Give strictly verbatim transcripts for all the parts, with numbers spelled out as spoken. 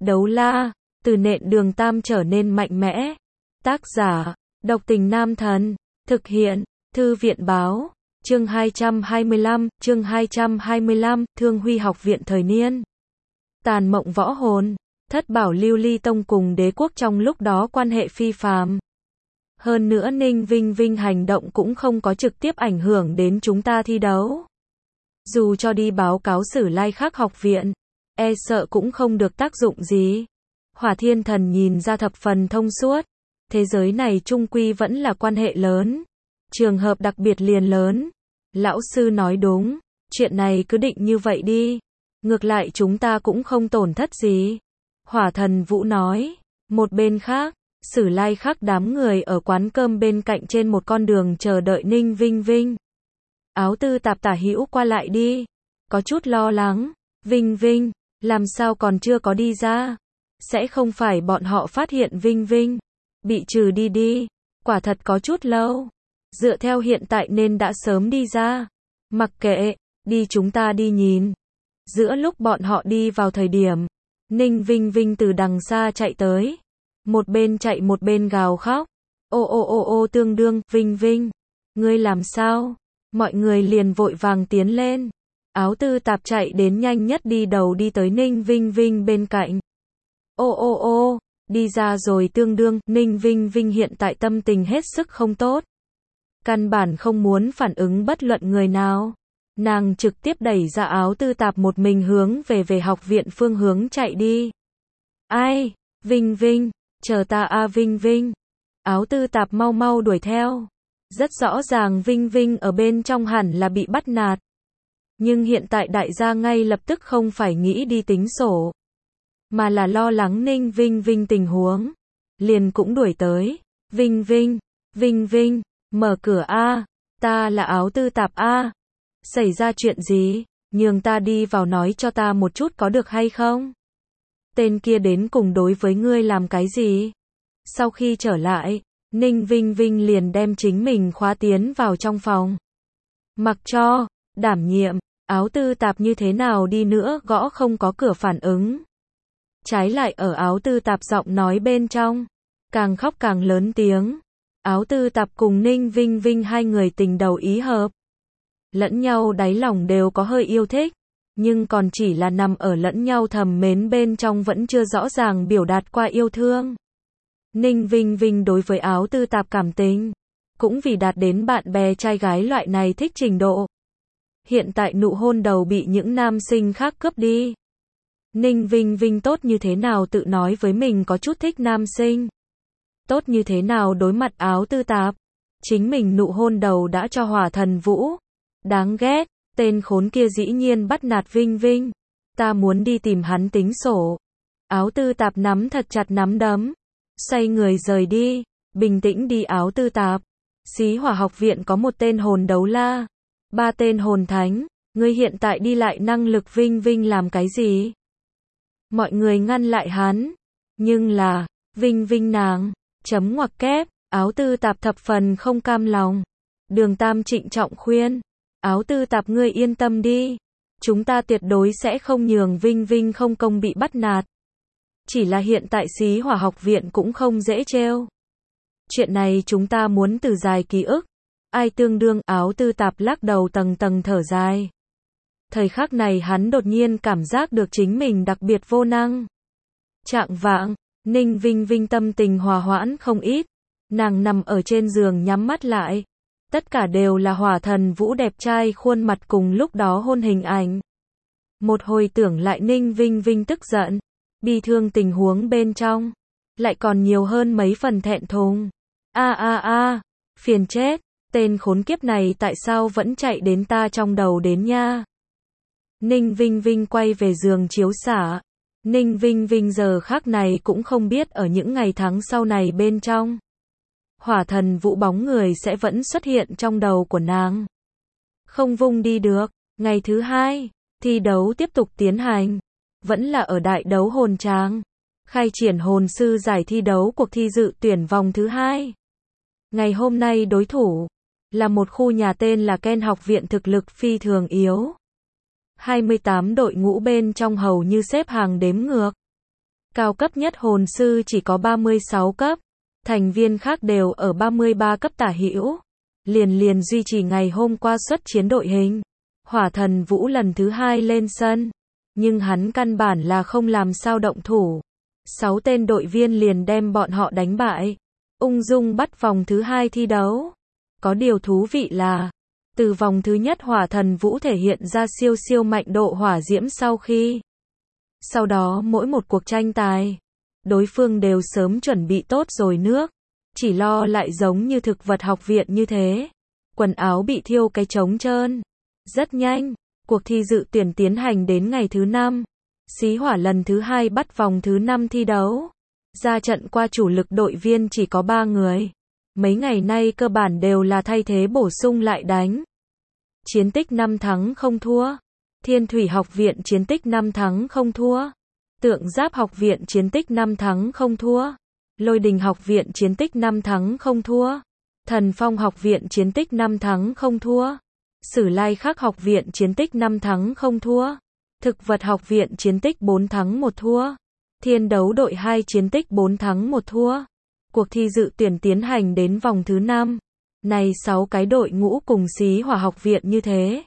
Đấu la, từ nện đường tam trở nên mạnh mẽ. Tác giả, độc tình nam thần. Thực hiện, thư viện báo. Chương hai trăm hai mươi lăm, chương hai trăm hai mươi lăm, Thương Huy học viện thời niên. Tàn mộng võ hồn, thất bảo lưu ly tông cùng đế quốc trong lúc đó quan hệ phi phàm. Hơn nữa Ninh Vinh Vinh hành động cũng không có trực tiếp ảnh hưởng đến chúng ta thi đấu. Dù cho đi báo cáo Sử Lai Khắc học viện, e sợ cũng không được tác dụng gì. Hỏa Thiên Thần nhìn ra thập phần thông suốt. Thế giới này chung quy vẫn là quan hệ lớn. Trường hợp đặc biệt liền lớn. Lão sư nói đúng, chuyện này cứ định như vậy đi. Ngược lại chúng ta cũng không tổn thất gì. Hỏa Thần Vũ nói. Một bên khác, Sử Lai Khắc đám người ở quán cơm bên cạnh trên một con đường chờ đợi Ninh Vinh Vinh. Áo Tư Tạp tả hữu qua lại đi. Có chút lo lắng. Vinh Vinh, làm sao còn chưa có đi ra? Sẽ không phải bọn họ phát hiện Vinh Vinh bị trừ đi đi. Quả thật có chút lâu. Dựa theo hiện tại nên đã sớm đi ra. Mặc kệ, đi chúng ta đi nhìn. Giữa lúc bọn họ đi vào thời điểm, Ninh Vinh Vinh từ đằng xa chạy tới. Một bên chạy một bên gào khóc. Ô ô ô ô tương đương, Vinh Vinh. Ngươi làm sao? Mọi người liền vội vàng tiến lên. Áo Tư Tạp chạy đến nhanh nhất đi đầu đi tới Ninh Vinh Vinh bên cạnh. Ô ô ô, đi ra rồi tương đương, Ninh Vinh Vinh hiện tại tâm tình hết sức không tốt. Căn bản không muốn phản ứng bất luận người nào. Nàng trực tiếp đẩy ra Áo Tư Tạp một mình hướng về về học viện phương hướng chạy đi. Ai? Vinh Vinh, chờ ta a Vinh Vinh. Áo Tư Tạp mau mau đuổi theo. Rất rõ ràng Vinh Vinh ở bên trong hẳn là bị bắt nạt. Nhưng hiện tại đại gia ngay lập tức không phải nghĩ đi tính sổ, mà là lo lắng Ninh Vinh Vinh tình huống. Liền cũng đuổi tới. Vinh Vinh, Vinh Vinh, mở cửa a, ta là Áo Tư Tạp a. Xảy ra chuyện gì? Nhường ta đi vào nói cho ta một chút có được hay không? Tên kia đến cùng đối với ngươi làm cái gì? Sau khi trở lại, Ninh Vinh Vinh liền đem chính mình khóa tiến vào trong phòng. Mặc cho, đảm nhiệm, Áo Tư Tạp như thế nào đi nữa gõ không có cửa phản ứng. Trái lại ở Áo Tư Tạp giọng nói bên trong, càng khóc càng lớn tiếng. Áo Tư Tạp cùng Ninh Vinh Vinh hai người tình đầu ý hợp. Lẫn nhau đáy lòng đều có hơi yêu thích, nhưng còn chỉ là nằm ở lẫn nhau thầm mến bên trong vẫn chưa rõ ràng biểu đạt qua yêu thương. Ninh Vinh Vinh đối với Áo Tư Tạp cảm tình, cũng vì đạt đến bạn bè trai gái loại này thích trình độ. Hiện tại nụ hôn đầu bị những nam sinh khác cướp đi. Ninh Vinh Vinh tốt như thế nào tự nói với mình có chút thích nam sinh. Tốt như thế nào đối mặt Áo Tư Tạp. Chính mình nụ hôn đầu đã cho Hỏa Thần Vũ. Đáng ghét, tên khốn kia dĩ nhiên bắt nạt Vinh Vinh. Ta muốn đi tìm hắn tính sổ. Áo Tư Tạp nắm thật chặt nắm đấm. Xoay người rời đi. Bình tĩnh đi Áo Tư Tạp. Xí Hỏa học viện có một tên hồn đấu la. Ba tên hồn thánh. Ngươi hiện tại đi lại năng lực Vinh Vinh làm cái gì? Mọi người ngăn lại hắn. Nhưng là, Vinh Vinh nàng, chấm ngoặc kép, Áo Tư Tạp thập phần không cam lòng. Đường Tam trịnh trọng khuyên. Áo Tư Tạp ngươi yên tâm đi. Chúng ta tuyệt đối sẽ không nhường Vinh Vinh không công bị bắt nạt. Chỉ là hiện tại Xí Hỏa học viện cũng không dễ trêu. Chuyện này chúng ta muốn từ dài ký ức. Ai tương đương? Áo Tư Tạp lắc đầu tầng tầng thở dài. Thời khắc này hắn đột nhiên cảm giác được chính mình đặc biệt vô năng. Trạng vạng, Ninh Vinh Vinh tâm tình hòa hoãn không ít. Nàng nằm ở trên giường nhắm mắt lại. Tất cả đều là Hỏa Thần Vũ đẹp trai khuôn mặt cùng lúc đó hôn hình ảnh. Một hồi tưởng lại Ninh Vinh Vinh tức giận, bi thương tình huống bên trong, lại còn nhiều hơn mấy phần thẹn thùng. A a a, phiền chết, tên khốn kiếp này tại sao vẫn chạy đến ta trong đầu đến nha. Ninh Vinh Vinh quay về giường chiếu xả. Ninh Vinh Vinh giờ khắc này cũng không biết ở những ngày tháng sau này bên trong, Hỏa Thần Vũ bóng người sẽ vẫn xuất hiện trong đầu của nàng. Không vung đi được. Ngày thứ hai, thi đấu tiếp tục tiến hành. Vẫn là ở đại đấu hồn tràng. Khai triển hồn sư giải thi đấu cuộc thi dự tuyển vòng thứ hai. Ngày hôm nay đối thủ là một khu nhà tên là Ken học viện thực lực phi thường yếu. hai mươi tám đội ngũ bên trong hầu như xếp hàng đếm ngược. Cao cấp nhất hồn sư chỉ có ba mươi sáu cấp, thành viên khác đều ở ba mươi ba cấp tả hữu. Liền liền duy trì ngày hôm qua xuất chiến đội hình. Hỏa thần Vũ lần thứ hai lên sân, nhưng hắn căn bản là không làm sao động thủ. Sáu tên đội viên liền đem bọn họ đánh bại, ung dung bắt vòng thứ hai thi đấu. Có điều thú vị là, từ vòng thứ nhất Hỏa thần Vũ thể hiện ra siêu siêu mạnh độ hỏa diễm sau khi. Sau đó mỗi một cuộc tranh tài, đối phương đều sớm chuẩn bị tốt rồi nước. Chỉ lo lại giống như thực vật học viện như thế. Quần áo bị thiêu cái trống trơn. Rất nhanh, cuộc thi dự tuyển tiến hành đến ngày thứ năm. Xí Hỏa lần thứ hai bắt vòng thứ năm thi đấu. Ra trận qua chủ lực đội viên chỉ có ba người. Mấy ngày nay cơ bản đều là thay thế bổ sung lại đánh. Chiến tích năm thắng không thua. Thiên Thủy học viện chiến tích năm thắng không thua. Tượng Giáp học viện chiến tích năm thắng không thua. Lôi Đình học viện chiến tích năm thắng không thua. Thần Phong học viện chiến tích năm thắng không thua. Sử Lai Khắc học viện chiến tích năm thắng không thua. Thực vật học viện chiến tích bốn thắng một thua. Thiên đấu đội hai chiến tích bốn thắng một thua. Cuộc thi dự tuyển tiến hành đến vòng thứ năm. Này sáu cái đội ngũ cùng Xí Hỏa học viện như thế.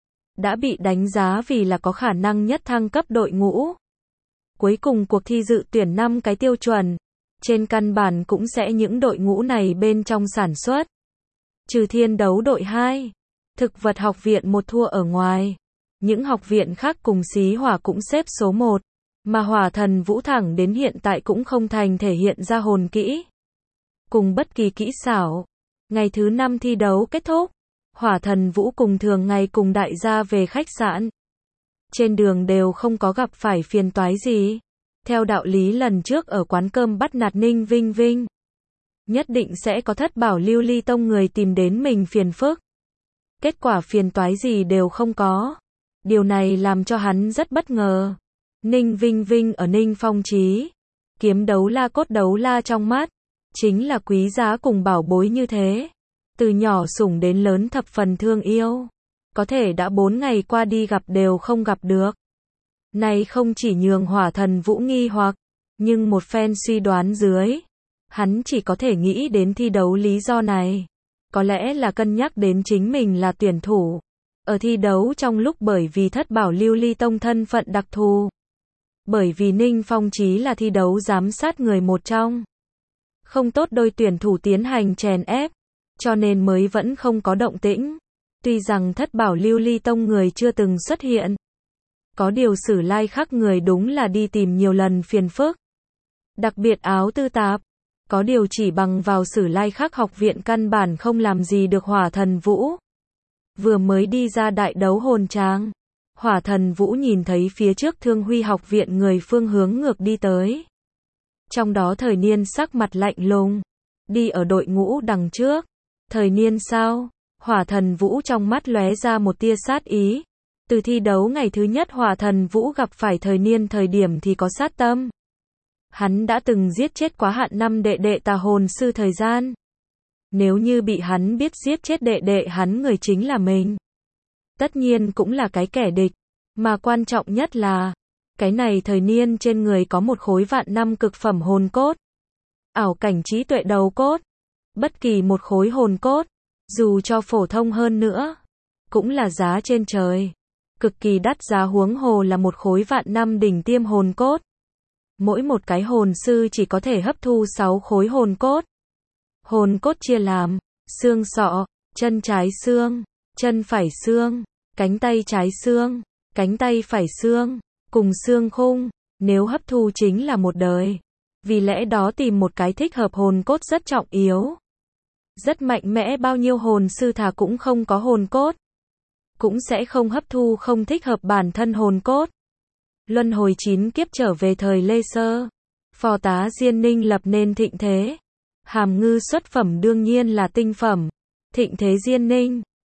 Đã bị đánh giá vì là có khả năng nhất thăng cấp đội ngũ. Cuối cùng cuộc thi dự tuyển năm cái tiêu chuẩn. Trên căn bản cũng sẽ những đội ngũ này bên trong sản xuất. Trừ thiên đấu đội hai. Thực vật học viện một thua ở ngoài. Những học viện khác cùng Xí Hỏa cũng xếp số một. Mà Hỏa thần Vũ thẳng đến hiện tại cũng không thành thể hiện ra hồn kỹ. Cùng bất kỳ kỹ xảo. Ngày thứ năm thi đấu kết thúc. Hỏa thần Vũ cùng thường ngày cùng đại gia về khách sạn. Trên đường đều không có gặp phải phiền toái gì. Theo đạo lý lần trước ở quán cơm bắt nạt Ninh Vinh Vinh. Nhất định sẽ có thất bảo lưu ly tông người tìm đến mình phiền phức. Kết quả phiền toái gì đều không có. Điều này làm cho hắn rất bất ngờ. Ninh Vinh Vinh ở Ninh Phong Chí. Kiếm đấu la cốt đấu la trong mắt. Chính là quý giá cùng bảo bối như thế. Từ nhỏ sủng đến lớn thập phần thương yêu. Có thể đã bốn ngày qua đi gặp đều không gặp được. Này không chỉ nhường Hỏa thần Vũ nghi hoặc, nhưng một phen suy đoán dưới. Hắn chỉ có thể nghĩ đến thi đấu lý do này. Có lẽ là cân nhắc đến chính mình là tuyển thủ. Ở thi đấu trong lúc bởi vì thất bảo lưu ly tông thân phận đặc thù. Bởi vì Ninh Phong Chí là thi đấu giám sát người một trong. Không tốt đôi tuyển thủ tiến hành chèn ép. Cho nên mới vẫn không có động tĩnh. Tuy rằng thất bảo lưu ly tông người chưa từng xuất hiện. Có điều Sử Lai Khắc người đúng là đi tìm nhiều lần phiền phức. Đặc biệt áo tư tạp. Có điều chỉ bằng vào Sử Lai Khắc học viện căn bản không làm gì được Hỏa thần Vũ. Vừa mới đi ra đại đấu hồn tràng. Hỏa thần Vũ nhìn thấy phía trước Thương Huy học viện người phương hướng ngược đi tới. Trong đó Thời Niên sắc mặt lạnh lùng. Đi ở đội ngũ đằng trước. Thời Niên sao? Hỏa thần Vũ trong mắt lóe ra một tia sát ý. Từ thi đấu ngày thứ nhất Hỏa thần Vũ gặp phải Thời Niên thời điểm thì có sát tâm. Hắn đã từng giết chết quá hạn năm đệ đệ tà hồn sư thời gian. Nếu như bị hắn biết giết chết đệ đệ hắn người chính là mình. Tất nhiên cũng là cái kẻ địch. Mà quan trọng nhất là, cái này Thời Niên trên người có một khối vạn năm cực phẩm hồn cốt. Ảo cảnh trí tuệ đầu cốt. Bất kỳ một khối hồn cốt, dù cho phổ thông hơn nữa, cũng là giá trên trời. Cực kỳ đắt giá, huống hồ là một khối vạn năm đỉnh tiêm hồn cốt. Mỗi một cái hồn sư chỉ có thể hấp thu sáu khối hồn cốt. Hồn cốt chia làm xương sọ, chân trái xương, chân phải xương, cánh tay trái xương, cánh tay phải xương, cùng xương khung. Nếu hấp thu chính là một đời. Vì lẽ đó tìm một cái thích hợp hồn cốt rất trọng yếu. Rất mạnh mẽ, bao nhiêu hồn sư thà cũng không có hồn cốt. Cũng sẽ không hấp thu không thích hợp bản thân hồn cốt. Luân hồi chín kiếp trở về thời Lê Sơ. Phò tá Diên Ninh lập nên thịnh thế. Hàm Ngư xuất phẩm đương nhiên là tinh phẩm. Thịnh thế Diên Ninh.